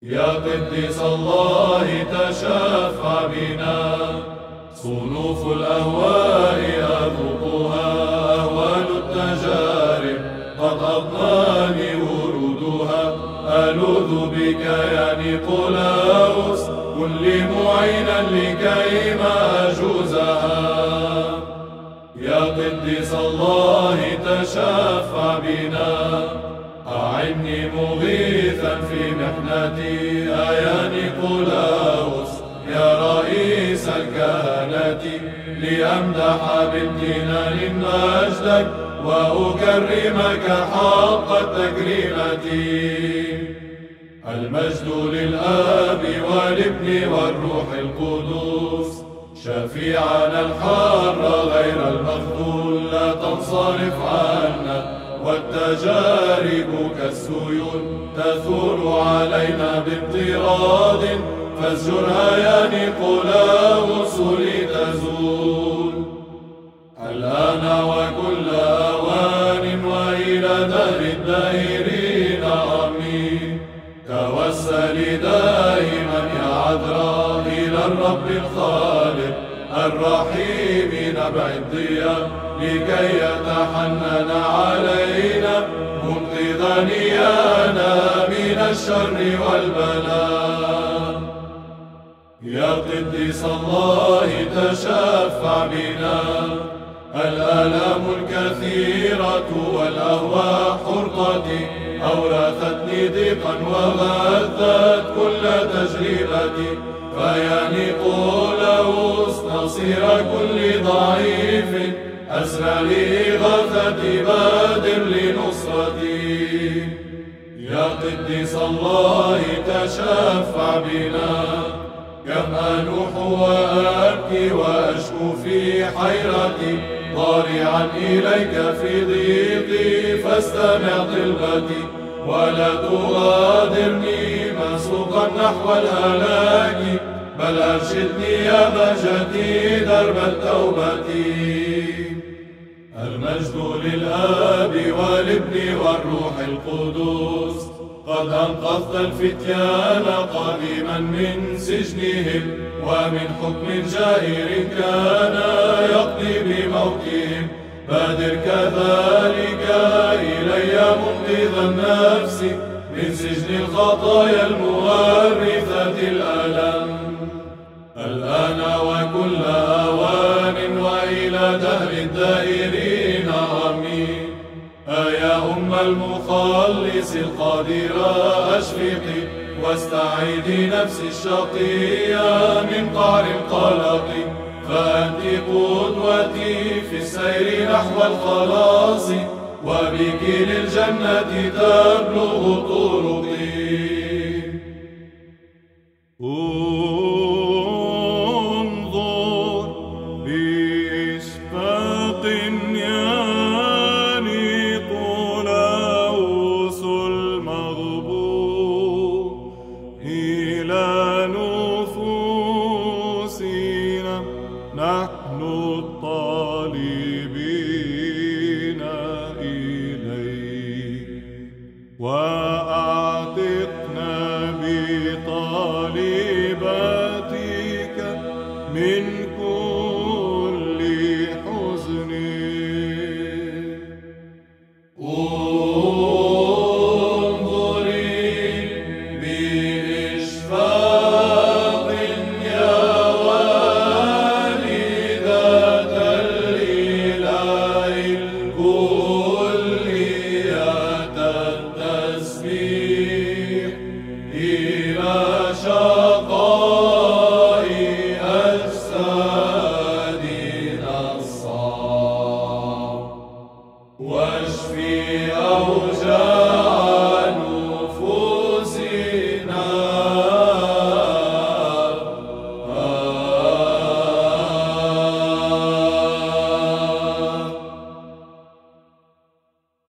يا قديس الله تشفع بنا. صنوف الأهواء أذوقها أهوال التجارب قد أضناني ورودها. ألوذ بك يا نيقولاوس كن لي معينا لكيما أجوزها. يا قديس الله تشفع بنا. أعني مغيثا في محنتي يا نيقولاوس يا رئيس الكهنة. لأمدح بامتنان مجدك وأكرمك حق التكريمة. المجد للآب والابن والروح القدس شفيعنا الحار غير المخذول. لا تنصرف عنا والتجارب كالسيول تثور علينا باضطراد. فاسجرها يا نيقولاوس لتزول الآن وكل أوان وإلى دهر الداهرين آمين. توسلي دائما يا عذراء إلى الرب الخالق الرحيم نبع الضياء لكي يتحنن علينا منقذا إيانا من الشر والبلاء. يا قديس الله تشفع بنا. الآلام الكثيرة والأهواء حرقتي أورثتني ضيقا وغذت كل تجربتي. فيا نيقولاوس نصير كل ضعيف أسرع لإغاثتي بادر لنصرتي. يا قديس الله تشفع بنا. كم أنوح وأبكي وأشكو في حيرتي ضارعا إليك في ضيقي فاستمع طلبتي. ولا تغادرني مسوقا نحو الهلاك بل أرشدني يا بهجتي درب التوبة. المجد للآب والابن والروح القدس. قد أنقذت الفتيان قديما من سجنهم ومن حكم جائر كان يقضي بموتهم. بادر كذلك إلي منقذ النفس من سجن الخطايا المورثة الألم. الآن وكل أوان وإلى دهر الدائرين آمين. يا أم المخلص القادرة أشفقي واستعيدي نفسي الشقية من قعر القلق. فأنت قدوتي في السير نحو الخلاص وبك للجنة تبلغ طرقي.